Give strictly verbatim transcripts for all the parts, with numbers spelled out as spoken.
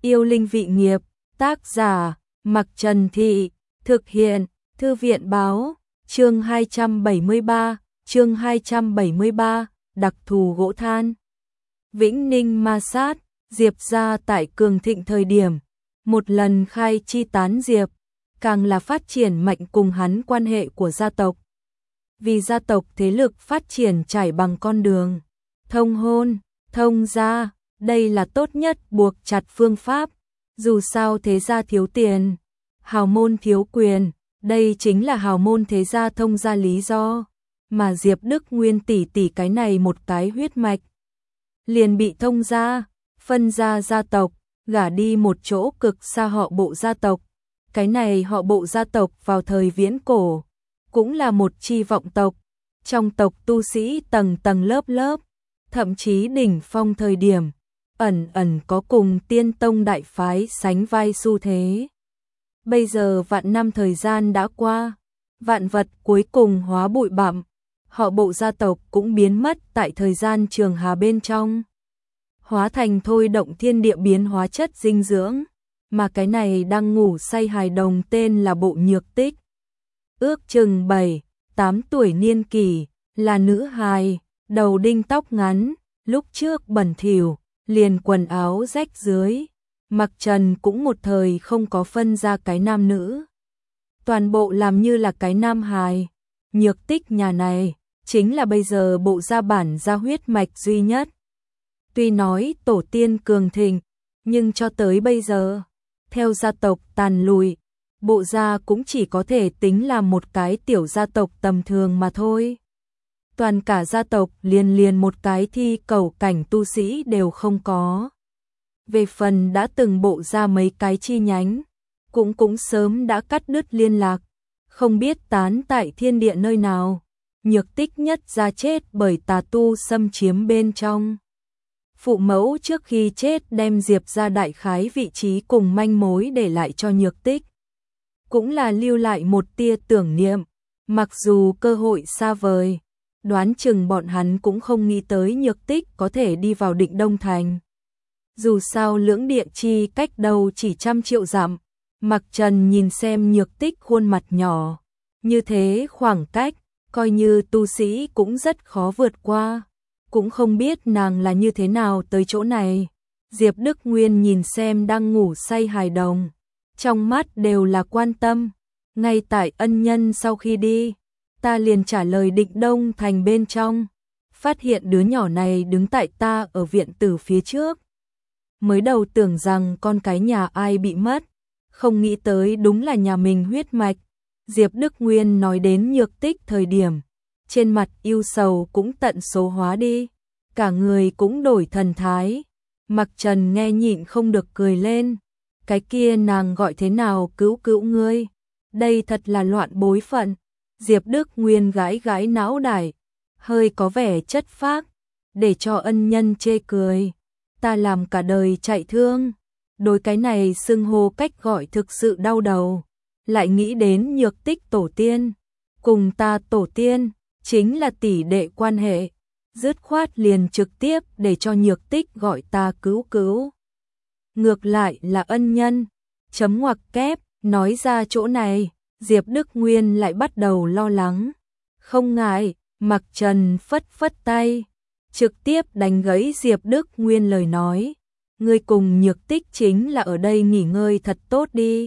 Yêu linh vị nghiệp, tác giả, Mặc Trần Thị, thực hiện, Thư viện báo, chương hai trăm bảy mươi ba, chương hai trăm bảy mươi ba, đặc thù gỗ than. Vĩnh Ninh ma sát, Diệp gia tại cường thịnh thời điểm, một lần khai chi tán Diệp, càng là phát triển mạnh cùng hắn quan hệ của gia tộc. Vì gia tộc thế lực phát triển trải bằng con đường thông hôn, thông gia, đây là tốt nhất buộc chặt phương pháp. Dù sao thế gia thiếu tiền, hào môn thiếu quyền, đây chính là hào môn thế gia thông gia lý do. Mà Diệp Đức Nguyên tỷ tỷ cái này một cái huyết mạch, liền bị thông gia, phân gia gia tộc, gả đi một chỗ cực xa họ Bộ gia tộc. Cái này họ Bộ gia tộc vào thời viễn cổ, cũng là một chi vọng tộc. Trong tộc tu sĩ tầng tầng lớp lớp, thậm chí đỉnh phong thời điểm, ẩn ẩn có cùng tiên tông đại phái sánh vai xu thế. Bây giờ vạn năm thời gian đã qua, vạn vật cuối cùng hóa bụi bặm, họ Bộ gia tộc cũng biến mất tại thời gian trường hà bên trong, hóa thành thôi động thiên địa biến hóa chất dinh dưỡng, mà cái này đang ngủ say hài đồng tên là Bộ Nhược Tích. Ước chừng bảy, tám tuổi niên kỷ, là nữ hài, đầu đinh tóc ngắn, lúc trước bẩn thỉu, liền quần áo rách dưới. Mặc Trần cũng một thời không có phân ra cái nam nữ, toàn bộ làm như là cái nam hài. Nhược Tích nhà này chính là bây giờ Bộ gia bản gia huyết mạch duy nhất. Tuy nói tổ tiên cường thịnh, nhưng cho tới bây giờ, theo gia tộc tàn lùi, Bộ gia cũng chỉ có thể tính là một cái tiểu gia tộc tầm thường mà thôi. Toàn cả gia tộc liền liền một cái thi cầu cảnh tu sĩ đều không có. Về phần đã từng Bộ gia mấy cái chi nhánh, cũng cũng sớm đã cắt đứt liên lạc, không biết tán tại thiên địa nơi nào. Nhược Tích nhất gia chết bởi tà tu xâm chiếm bên trong. Phụ mẫu trước khi chết đem Diệp gia đại khái vị trí cùng manh mối để lại cho Nhược Tích, cũng là lưu lại một tia tưởng niệm, mặc dù cơ hội xa vời, đoán chừng bọn hắn cũng không nghĩ tới Nhược Tích có thể đi vào Định Đông Thành. Dù sao lưỡng địa chi cách đâu chỉ trăm triệu dặm, Mặc Trần nhìn xem Nhược Tích khuôn mặt nhỏ, như thế khoảng cách, coi như tu sĩ cũng rất khó vượt qua, cũng không biết nàng là như thế nào tới chỗ này. Diệp Đức Nguyên nhìn xem đang ngủ say hài đồng, trong mắt đều là quan tâm. Ngay tại ân nhân sau khi đi, ta liền trả lời Định Đông Thành bên trong, phát hiện đứa nhỏ này đứng tại ta ở viện tử phía trước. Mới đầu tưởng rằng con cái nhà ai bị mất, không nghĩ tới đúng là nhà mình huyết mạch. Diệp Đức Nguyên nói đến Nhược Tích thời điểm, trên mặt ưu sầu cũng tận số hóa đi, cả người cũng đổi thần thái. Mặc Trần nghe nhịn không được cười lên, cái kia nàng gọi thế nào cứu cứu ngươi, đây thật là loạn bối phận. Diệp Đức Nguyên gãi gãi não đài, hơi có vẻ chất phác, để cho ân nhân chê cười. Ta làm cả đời chạy thương, đối cái này xưng hô cách gọi thực sự đau đầu. Lại nghĩ đến Nhược Tích tổ tiên, cùng ta tổ tiên, chính là tỷ đệ quan hệ, dứt khoát liền trực tiếp để cho Nhược Tích gọi ta cứu cứu. Ngược lại là ân nhân, chấm ngoặc kép, nói ra chỗ này, Diệp Đức Nguyên lại bắt đầu lo lắng. Không ngại, Mặc Trần phất phất tay, trực tiếp đánh gãy Diệp Đức Nguyên lời nói. Ngươi cùng Nhược Tích chính là ở đây nghỉ ngơi thật tốt đi.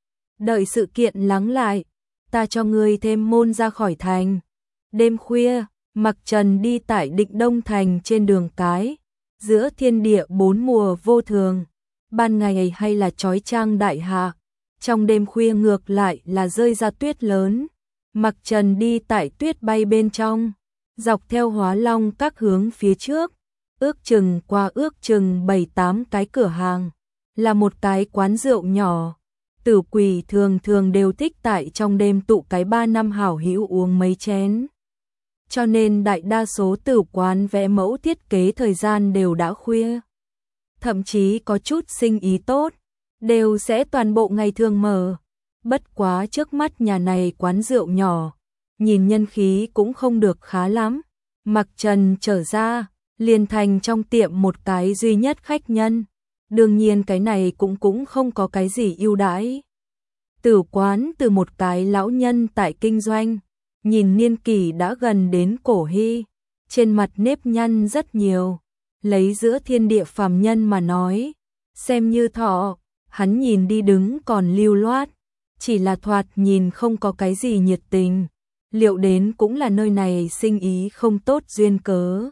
Đợi sự kiện lắng lại, ta cho ngươi thêm môn ra khỏi thành. Đêm khuya, Mặc Trần đi tại Định Đông Thành trên đường cái, giữa thiên địa bốn mùa vô thường, ban ngày hay là chói chang đại hạ, trong đêm khuya ngược lại là rơi ra tuyết lớn. Mặc Trần đi tại tuyết bay bên trong, dọc theo Hóa Long các hướng phía trước, ước chừng qua ước chừng bảy tám cái cửa hàng, là một cái quán rượu nhỏ. Tử Quỷ thường thường đều thích tại trong đêm tụ cái ba năm hảo hữu uống mấy chén. Cho nên đại đa số tử quán vẽ mẫu thiết kế thời gian đều đã khuya. Thậm chí có chút sinh ý tốt, đều sẽ toàn bộ ngày thường mở. Bất quá trước mắt nhà này quán rượu nhỏ, nhìn nhân khí cũng không được khá lắm. Mặc Trần trở ra, liền thành trong tiệm một cái duy nhất khách nhân. đương nhiên cái này cũng cũng không có cái gì ưu đãi. Tử quán từ một cái lão nhân tại kinh doanh, nhìn niên kỷ đã gần đến cổ hy, trên mặt nếp nhăn rất nhiều, lấy giữa thiên địa phàm nhân mà nói, xem như thọ, hắn nhìn đi đứng còn lưu loát, chỉ là thoạt nhìn không có cái gì nhiệt tình, liệu đến cũng là nơi này sinh ý không tốt duyên cớ.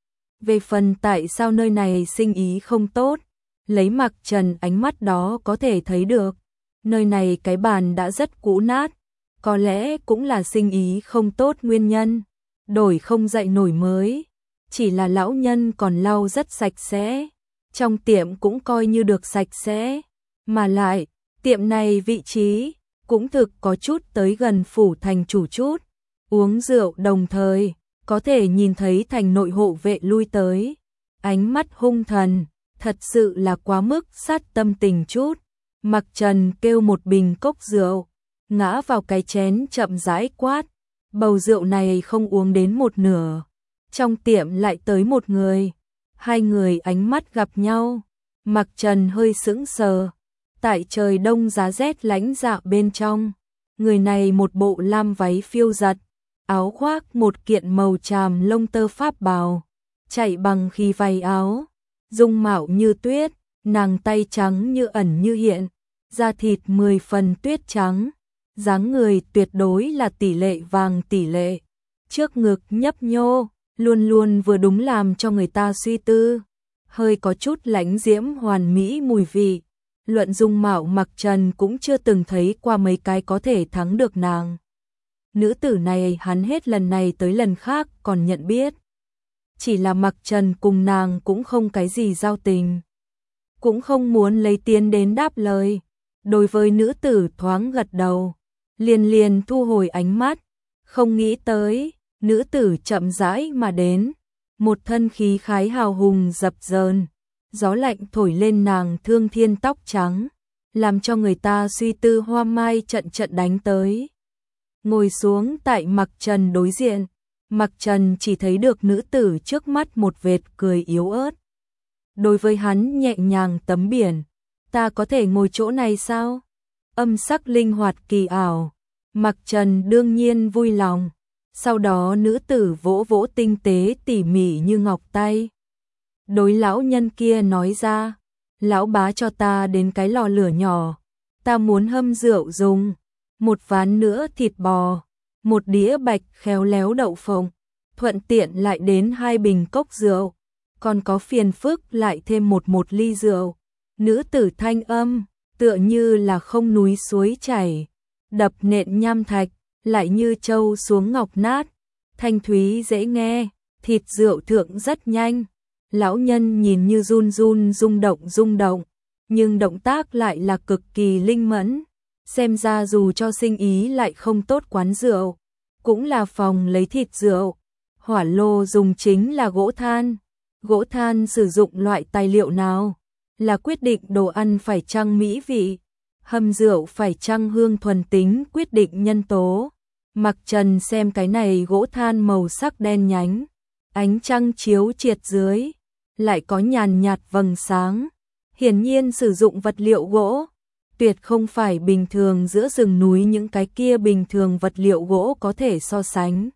Về phần tại sao nơi này sinh ý không tốt, lấy Mặc Trần ánh mắt đó có thể thấy được, nơi này cái bàn đã rất cũ nát, có lẽ cũng là sinh ý không tốt nguyên nhân, đổi không dậy nổi mới, chỉ là lão nhân còn lau rất sạch sẽ, trong tiệm cũng coi như được sạch sẽ, mà lại, tiệm này vị trí, cũng thực có chút tới gần phủ thành chủ chút, uống rượu đồng thời, có thể nhìn thấy thành nội hộ vệ lui tới, ánh mắt hung thần, thật sự là quá mức sát tâm tình chút. Mặc Trần kêu một bình cốc rượu, ngã vào cái chén chậm rãi quát, bầu rượu này không uống đến một nửa. Trong tiệm lại tới một người, hai người ánh mắt gặp nhau, Mặc Trần hơi sững sờ, tại trời đông giá rét lãnh dạ bên trong, người này một bộ lam váy phiêu giật, áo khoác một kiện màu tràm lông tơ pháp bào, chạy bằng khi váy áo, dung mạo như tuyết, nàng tay trắng như ẩn như hiện, da thịt mười phần tuyết trắng, dáng người tuyệt đối là tỷ lệ vàng tỷ lệ, trước ngực nhấp nhô, luôn luôn vừa đúng làm cho người ta suy tư, hơi có chút lãnh diễm hoàn mỹ mùi vị, luận dung mạo Mặc Trần cũng chưa từng thấy qua mấy cái có thể thắng được nàng. Nữ tử này hắn hết lần này tới lần khác còn nhận biết. Chỉ là Mặc Trần cùng nàng cũng không cái gì giao tình. Cũng không muốn lấy tiền đến đáp lời. Đối với nữ tử thoáng gật đầu. Liền liền thu hồi ánh mắt. Không nghĩ tới, nữ tử chậm rãi mà đến. Một thân khí khái hào hùng dập dờn. Gió lạnh thổi lên nàng thương thiên tóc trắng. Làm cho người ta suy tư hoa mai trận trận đánh tới. Ngồi xuống tại Mặc Trần đối diện, Mặc Trần chỉ thấy được nữ tử trước mắt một vệt cười yếu ớt. Đối với hắn nhẹ nhàng tấm biển, ta có thể ngồi chỗ này sao? Âm sắc linh hoạt kỳ ảo, Mặc Trần đương nhiên vui lòng. Sau đó nữ tử vỗ vỗ tinh tế tỉ mỉ như ngọc tay. Đối lão nhân kia nói ra, lão bá cho ta đến cái lò lửa nhỏ, ta muốn hâm rượu dùng. Một ván nữa thịt bò, một đĩa bạch khéo léo đậu phộng, thuận tiện lại đến hai bình cốc rượu, còn có phiền phức lại thêm một một ly rượu. Nữ tử thanh âm, tựa như là không núi suối chảy, đập nện nham thạch, lại như châu xuống ngọc nát, thanh thúy dễ nghe, thịt rượu thượng rất nhanh. Lão nhân nhìn như run run rung động rung động, nhưng động tác lại là cực kỳ linh mẫn. Xem ra dù cho sinh ý lại không tốt quán rượu, cũng là phòng lấy thịt rượu. Hỏa lô dùng chính là gỗ than. Gỗ than sử dụng loại tài liệu nào? Là quyết định đồ ăn phải chăng mỹ vị. Hầm rượu phải chăng hương thuần tính quyết định nhân tố. Mặc Trần xem cái này gỗ than màu sắc đen nhánh. Ánh trăng chiếu triệt dưới. Lại có nhàn nhạt vầng sáng. Hiển nhiên sử dụng vật liệu gỗ. Tuyệt không phải bình thường giữa rừng núi những cái kia bình thường vật liệu gỗ có thể so sánh.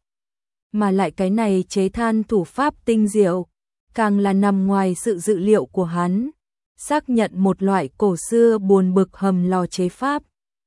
Mà lại cái này chế than thủ pháp tinh diệu, càng là nằm ngoài sự dự liệu của hắn. Xác nhận một loại cổ xưa buồn bực hầm lò chế pháp.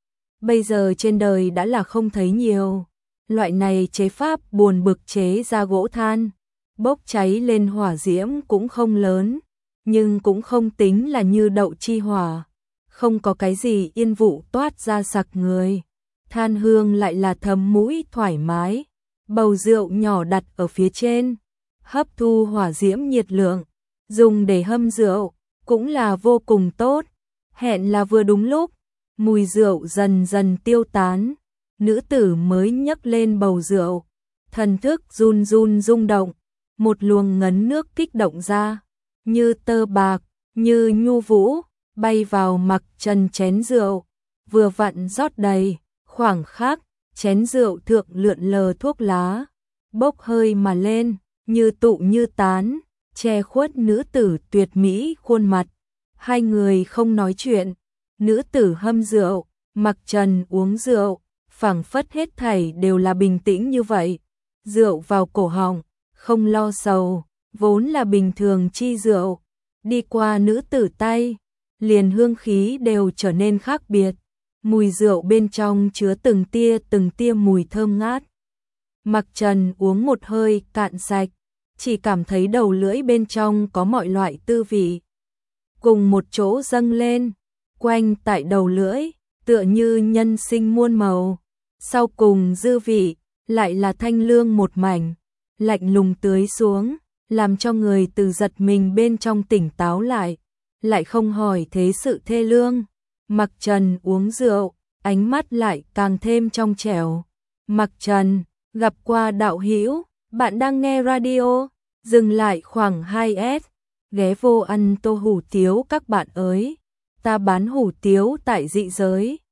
Bây giờ trên đời đã là không thấy nhiều. Loại này chế pháp buồn bực chế ra gỗ than, bốc cháy lên hỏa diễm cũng không lớn, nhưng cũng không tính là như đậu chi hỏa. Không có cái gì yên vụ toát ra sặc người. Than hương lại là thấm mũi thoải mái. Bầu rượu nhỏ đặt ở phía trên, hấp thu hỏa diễm nhiệt lượng, dùng để hâm rượu, cũng là vô cùng tốt. Hẹn là vừa đúng lúc, mùi rượu dần dần tiêu tán, nữ tử mới nhấc lên bầu rượu, thần thức run run rung động, một luồng ngấn nước kích động ra, như tơ bạc, như nhu vũ, bay vào Mặc Trần chén rượu, vừa vặn rót đầy, khoảng khắc, chén rượu thượng lượn lờ thuốc lá, bốc hơi mà lên, như tụ như tán, che khuất nữ tử tuyệt mỹ khuôn mặt. Hai người không nói chuyện, nữ tử hâm rượu, Mặc Trần uống rượu, phảng phất hết thảy đều là bình tĩnh như vậy. Rượu vào cổ họng, không lo sầu, vốn là bình thường chi rượu, đi qua nữ tử tay, liền hương khí đều trở nên khác biệt. Mùi rượu bên trong chứa từng tia từng tia mùi thơm ngát. Mặc Trần uống một hơi cạn sạch, chỉ cảm thấy đầu lưỡi bên trong có mọi loại tư vị cùng một chỗ dâng lên, quanh tại đầu lưỡi, tựa như nhân sinh muôn màu. Sau cùng dư vị, lại là thanh lương một mảnh, lạnh lùng tưới xuống, làm cho người từ giật mình bên trong tỉnh táo lại, lại không hỏi thế sự thê lương. Mặc Trần uống rượu, ánh mắt lại càng thêm trong trẻo. Mặc Trần, gặp qua đạo hữu, bạn đang nghe radio, dừng lại khoảng hai s, ghé vô ăn tô hủ tiếu các bạn ơi, ta bán hủ tiếu tại dị giới.